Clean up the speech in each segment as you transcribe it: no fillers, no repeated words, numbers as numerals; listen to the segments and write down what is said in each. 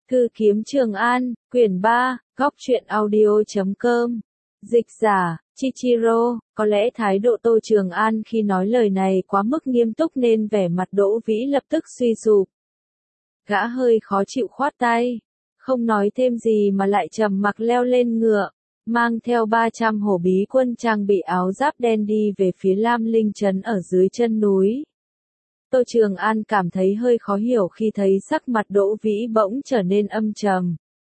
Thư kiếm Trường An, quyển 3, góc truyện audio.com. Dịch giả, Chichiro, có lẽ thái độ Tô Trường An khi nói lời này quá mức nghiêm túc nên vẻ mặt Đỗ Vĩ lập tức suy sụp. Gã hơi khó chịu khoát tay, không nói thêm gì mà lại trầm mặc leo lên ngựa, mang theo 300 hổ bí quân trang bị áo giáp đen đi về phía Lam Linh Trấn ở dưới chân núi. Tô Trường An cảm thấy hơi khó hiểu khi thấy sắc mặt Đỗ Vĩ bỗng trở nên âm trầm.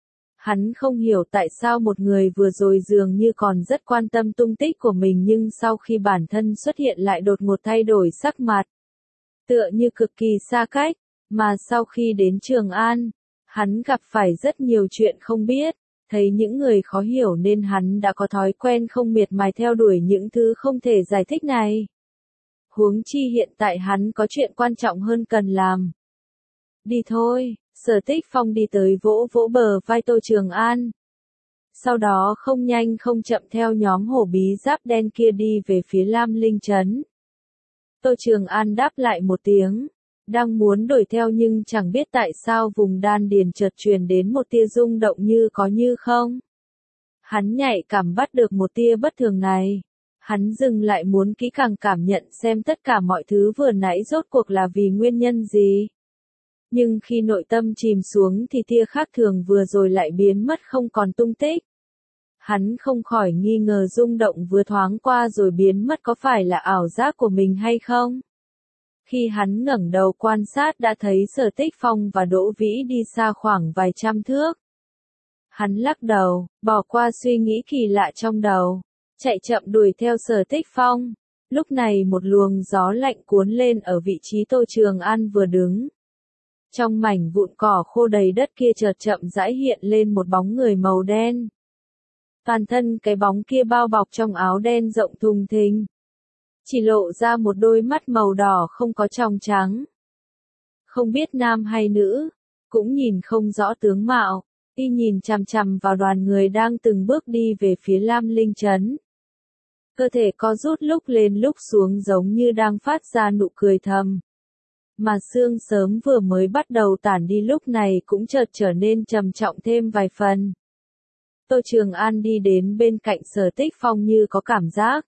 Hắn không hiểu tại sao một người vừa rồi dường như còn rất quan tâm tung tích của mình nhưng sau khi bản thân xuất hiện lại đột ngột thay đổi sắc mặt. Tựa như cực kỳ xa cách, mà sau khi đến Trường An, hắn gặp phải rất nhiều chuyện không biết, thấy những người khó hiểu nên hắn đã có thói quen không miệt mài theo đuổi những thứ không thể giải thích này. Huống chi hiện tại hắn có chuyện quan trọng hơn cần làm. Đi thôi, Sở Tích Phong đi tới vỗ vỗ bờ vai Tô Trường An. Sau đó không nhanh không chậm theo nhóm hổ bí giáp đen kia đi về phía Lam Linh Trấn. Tô Trường An đáp lại một tiếng, đang muốn đuổi theo nhưng chẳng biết tại sao vùng đan điền chợt truyền đến một tia rung động như có như không. Hắn nhạy cảm bắt được một tia bất thường này. Hắn dừng lại muốn kỹ càng cảm nhận xem tất cả mọi thứ vừa nãy rốt cuộc là vì nguyên nhân gì. Nhưng khi nội tâm chìm xuống thì tia khác thường vừa rồi lại biến mất không còn tung tích. Hắn không khỏi nghi ngờ rung động vừa thoáng qua rồi biến mất có phải là ảo giác của mình hay không. Khi hắn ngẩng đầu quan sát đã thấy Sở Tích Phong và Đỗ Vĩ đi xa khoảng vài trăm thước. Hắn lắc đầu, bỏ qua suy nghĩ kỳ lạ trong đầu. Chạy chậm đuổi theo Sở Tích Phong. Lúc này một luồng gió lạnh cuốn lên ở vị trí Tô Trường An vừa đứng. Trong mảnh vụn cỏ khô đầy đất kia chợt chậm rãi hiện lên một bóng người màu đen. Toàn thân cái bóng kia bao bọc trong áo đen rộng thùng thình. Chỉ lộ ra một đôi mắt màu đỏ không có tròng trắng. Không biết nam hay nữ, cũng nhìn không rõ tướng mạo, y nhìn chằm chằm vào đoàn người đang từng bước đi về phía Lam Linh Trấn. Cơ thể co rút lúc lên lúc xuống giống như đang phát ra nụ cười thầm. Mà sương sớm vừa mới bắt đầu tản đi lúc này cũng chợt trở nên trầm trọng thêm vài phần. Tô Trường An đi đến bên cạnh Sở Tích Phong như có cảm giác.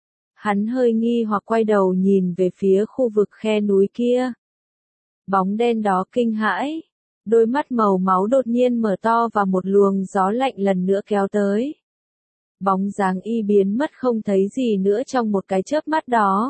Hắn hơi nghi hoặc quay đầu nhìn về phía khu vực khe núi kia. Bóng đen đó kinh hãi. Đôi mắt màu máu đột nhiên mở to và một luồng gió lạnh lần nữa kéo tới. Bóng dáng y biến mất không thấy gì nữa trong một cái chớp mắt đó.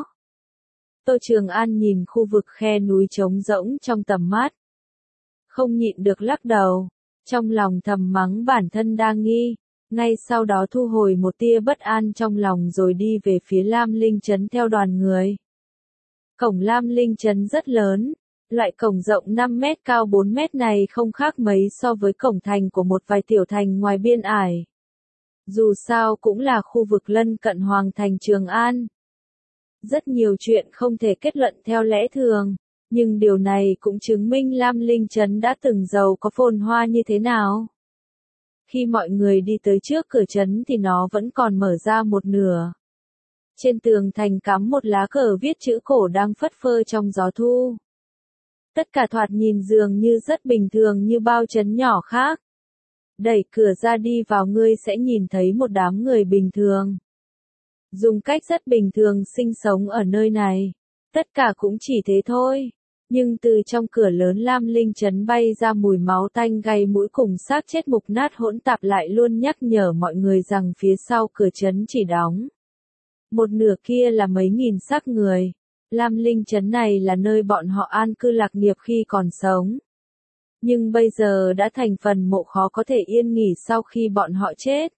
Tô Trường An nhìn khu vực khe núi trống rỗng trong tầm mắt. Không nhịn được lắc đầu, trong lòng thầm mắng bản thân đang nghi, ngay sau đó thu hồi một tia bất an trong lòng rồi đi về phía Lam Linh Trấn theo đoàn người. Cổng Lam Linh Trấn rất lớn, loại cổng rộng 5 mét cao 4 mét này không khác mấy so với cổng thành của một vài tiểu thành ngoài biên ải. Dù sao cũng là khu vực lân cận Hoàng thành Trường An. Rất nhiều chuyện không thể kết luận theo lẽ thường, nhưng điều này cũng chứng minh Lam Linh Trấn đã từng giàu có phồn hoa như thế nào. Khi mọi người đi tới trước cửa trấn thì nó vẫn còn mở ra một nửa. Trên tường thành cắm một lá cờ viết chữ cổ đang phất phơ trong gió thu. Tất cả thoạt nhìn dường như rất bình thường như bao trấn nhỏ khác. Đẩy cửa ra đi vào ngươi sẽ nhìn thấy một đám người bình thường. Dùng cách rất bình thường sinh sống ở nơi này. Tất cả cũng chỉ thế thôi. Nhưng từ trong cửa lớn Lam Linh Trấn bay ra mùi máu tanh gây mũi cùng xác chết mục nát hỗn tạp lại luôn nhắc nhở mọi người rằng phía sau cửa trấn chỉ đóng. Một nửa kia là mấy nghìn xác người. Lam Linh Trấn này là nơi bọn họ an cư lạc nghiệp khi còn sống. Nhưng bây giờ đã thành phần mộ khó có thể yên nghỉ sau khi bọn họ chết.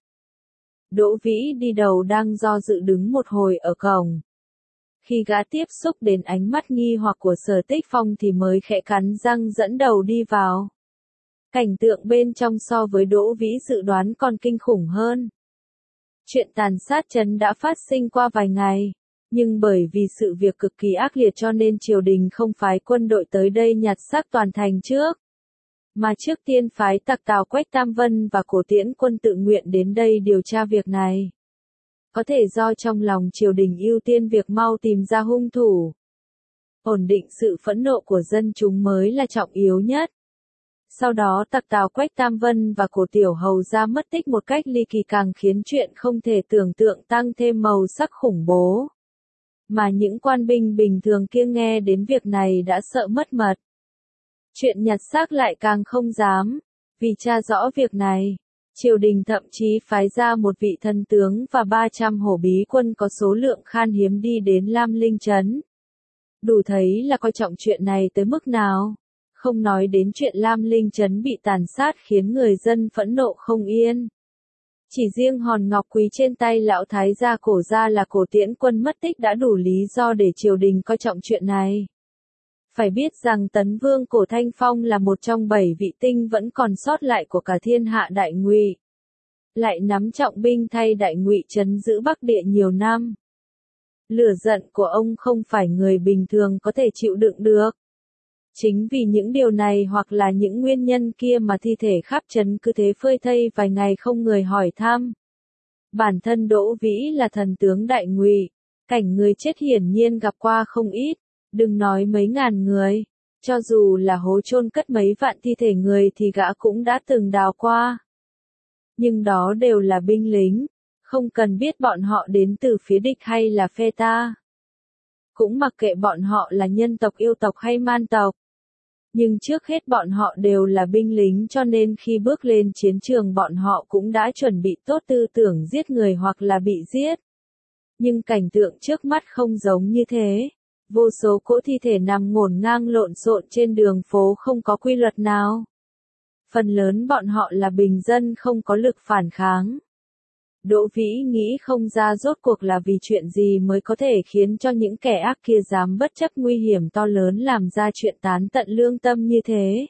Đỗ Vĩ đi đầu đang do dự đứng một hồi ở cổng. Khi gã tiếp xúc đến ánh mắt nghi hoặc của Sở Tích Phong thì mới khẽ cắn răng dẫn đầu đi vào. Cảnh tượng bên trong so với Đỗ Vĩ dự đoán còn kinh khủng hơn. Chuyện tàn sát trấn đã phát sinh qua vài ngày, nhưng bởi vì sự việc cực kỳ ác liệt cho nên triều đình không phái quân đội tới đây nhặt xác toàn thành trước. Mà trước tiên phái tặc Tào Quách Tam Vân và Cổ Tiễn quân tự nguyện đến đây điều tra việc này. Có thể do trong lòng triều đình ưu tiên việc mau tìm ra hung thủ. Ổn định sự phẫn nộ của dân chúng mới là trọng yếu nhất. Sau đó tặc Tào Quách Tam Vân và Cổ Tiểu Hầu ra mất tích một cách ly kỳ càng khiến chuyện không thể tưởng tượng tăng thêm màu sắc khủng bố. Mà những quan binh bình thường kia nghe đến việc này đã sợ mất mật. Chuyện nhặt xác lại càng không dám, vì tra rõ việc này. Triều đình thậm chí phái ra một vị thần tướng và 300 hổ bí quân có số lượng khan hiếm đi đến Lam Linh Trấn. Đủ thấy là coi trọng chuyện này tới mức nào. Không nói đến chuyện Lam Linh Trấn bị tàn sát khiến người dân phẫn nộ không yên. Chỉ riêng hòn ngọc quý trên tay lão thái gia Cổ gia là Cổ Tiễn Quân mất tích đã đủ lý do để triều đình coi trọng chuyện này. Phải biết rằng Tấn Vương Cổ Thanh Phong là một trong 7 vị tinh vẫn còn sót lại của cả thiên hạ Đại Ngụy. Lại nắm trọng binh thay Đại Ngụy trấn giữ Bắc Địa nhiều năm. Lửa giận của ông không phải người bình thường có thể chịu đựng được. Chính vì những điều này hoặc là những nguyên nhân kia mà thi thể khắp trấn cứ thế phơi thây vài ngày không người hỏi thăm. Bản thân Đỗ Vĩ là thần tướng Đại Ngụy, cảnh người chết hiển nhiên gặp qua không ít, đừng nói mấy ngàn người, cho dù là hố chôn cất mấy vạn thi thể người thì gã cũng đã từng đào qua. Nhưng đó đều là binh lính, không cần biết bọn họ đến từ phía địch hay là phe ta. Cũng mặc kệ bọn họ là nhân tộc yêu tộc hay man tộc. Nhưng trước hết bọn họ đều là binh lính cho nên khi bước lên chiến trường bọn họ cũng đã chuẩn bị tốt tư tưởng giết người hoặc là bị giết. Nhưng cảnh tượng trước mắt không giống như thế. Vô số cỗ thi thể nằm ngổn ngang lộn xộn trên đường phố không có quy luật nào. Phần lớn bọn họ là bình dân không có lực phản kháng. Đỗ Vĩ nghĩ không ra rốt cuộc là vì chuyện gì mới có thể khiến cho những kẻ ác kia dám bất chấp nguy hiểm to lớn làm ra chuyện tán tận lương tâm như thế.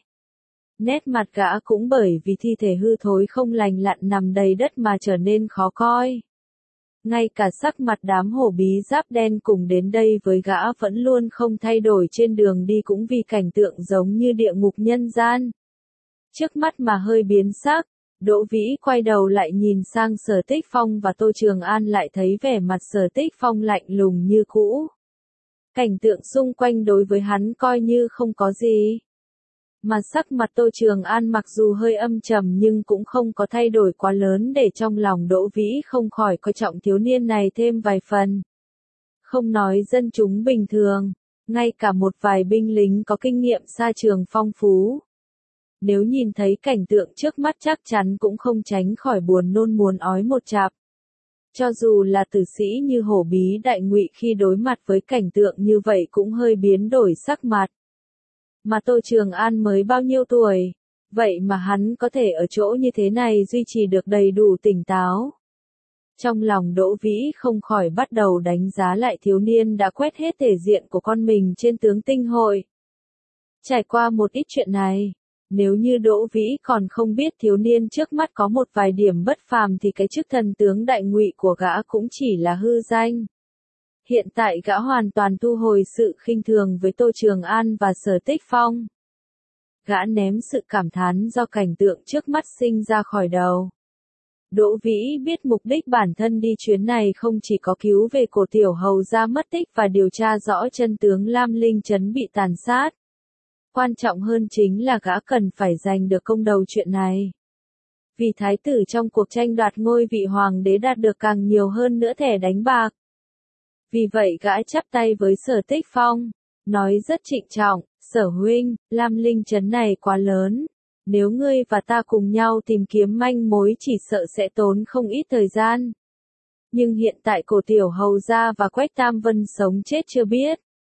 Nét mặt gã cũng bởi vì thi thể hư thối không lành lặn nằm đầy đất mà trở nên khó coi. Ngay cả sắc mặt đám hổ bí giáp đen cùng đến đây với gã vẫn luôn không thay đổi trên đường đi cũng vì cảnh tượng giống như địa ngục nhân gian. Trước mắt mà hơi biến sắc. Đỗ Vĩ quay đầu lại nhìn sang Sở Tích Phong và Tô Trường An lại thấy vẻ mặt Sở Tích Phong lạnh lùng như cũ. Cảnh tượng xung quanh đối với hắn coi như không có gì. Mà sắc mặt Tô Trường An mặc dù hơi âm trầm nhưng cũng không có thay đổi quá lớn để trong lòng Đỗ Vĩ không khỏi coi trọng thiếu niên này thêm vài phần. Không nói dân chúng bình thường, ngay cả một vài binh lính có kinh nghiệm xa trường phong phú. Nếu nhìn thấy cảnh tượng trước mắt chắc chắn cũng không tránh khỏi buồn nôn muốn ói một chạp. Cho dù là tử sĩ như hổ bí Đại Ngụy khi đối mặt với cảnh tượng như vậy cũng hơi biến đổi sắc mặt. Mà Tô Trường An mới bao nhiêu tuổi, vậy mà hắn có thể ở chỗ như thế này duy trì được đầy đủ tỉnh táo. Trong lòng Đỗ Vĩ không khỏi bắt đầu đánh giá lại thiếu niên đã quét hết thể diện của con mình trên tướng tinh hội. Trải qua một ít chuyện này. Nếu như Đỗ Vĩ còn không biết thiếu niên trước mắt có một vài điểm bất phàm thì cái chức thần tướng Đại Ngụy của gã cũng chỉ là hư danh. Hiện tại gã hoàn toàn thu hồi sự khinh thường với Tô Trường An và Sở Tích Phong. Gã ném sự cảm thán do cảnh tượng trước mắt sinh ra khỏi đầu. Đỗ Vĩ biết mục đích bản thân đi chuyến này không chỉ có cứu về Cổ Tiểu Hầu ra mất tích và điều tra rõ chân tướng Lam Linh Trấn bị tàn sát. Quan trọng hơn chính là gã cần phải giành được công đầu chuyện này. Vì thái tử trong cuộc tranh đoạt ngôi vị hoàng đế đạt được càng nhiều hơn nữa thẻ đánh bạc. Vì vậy gã chắp tay với Sở Tích Phong, nói rất trịnh trọng, Sở huynh, Lam Linh Trấn này quá lớn. Nếu ngươi và ta cùng nhau tìm kiếm manh mối chỉ sợ sẽ tốn không ít thời gian. Nhưng hiện tại Cổ Tiểu Hầu gia và Quách Tam Vân sống chết chưa biết.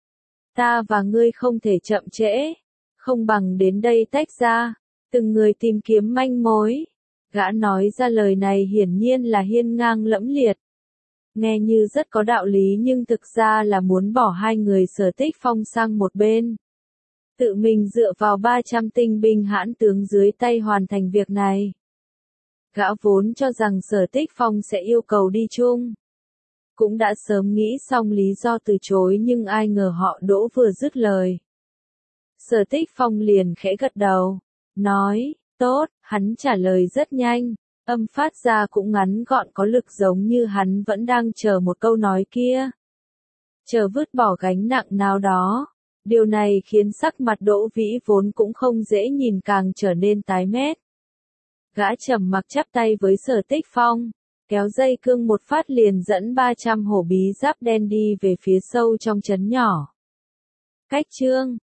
Ta và ngươi không thể chậm trễ, không bằng đến đây tách ra, từng người tìm kiếm manh mối. Gã nói ra lời này hiển nhiên là hiên ngang lẫm liệt. Nghe như rất có đạo lý nhưng thực ra là muốn bỏ hai người Sở Tích Phong sang một bên. Tự mình dựa vào 300 tinh binh hãn tướng dưới tay hoàn thành việc này. Gã vốn cho rằng Sở Tích Phong sẽ yêu cầu đi chung. Cũng đã sớm nghĩ xong lý do từ chối nhưng ai ngờ họ Đỗ vừa dứt lời. Sở Tích Phong liền khẽ gật đầu, nói, tốt, hắn trả lời rất nhanh, âm phát ra cũng ngắn gọn có lực giống như hắn vẫn đang chờ một câu nói kia. Chờ vứt bỏ gánh nặng nào đó, Điều này khiến sắc mặt Đỗ Vĩ vốn cũng không dễ nhìn càng trở nên tái mét. Gã trầm mặc chắp tay với Sở Tích Phong, kéo dây cương một phát liền dẫn 300 hổ bí giáp đen đi về phía sâu trong trấn nhỏ. Cách chương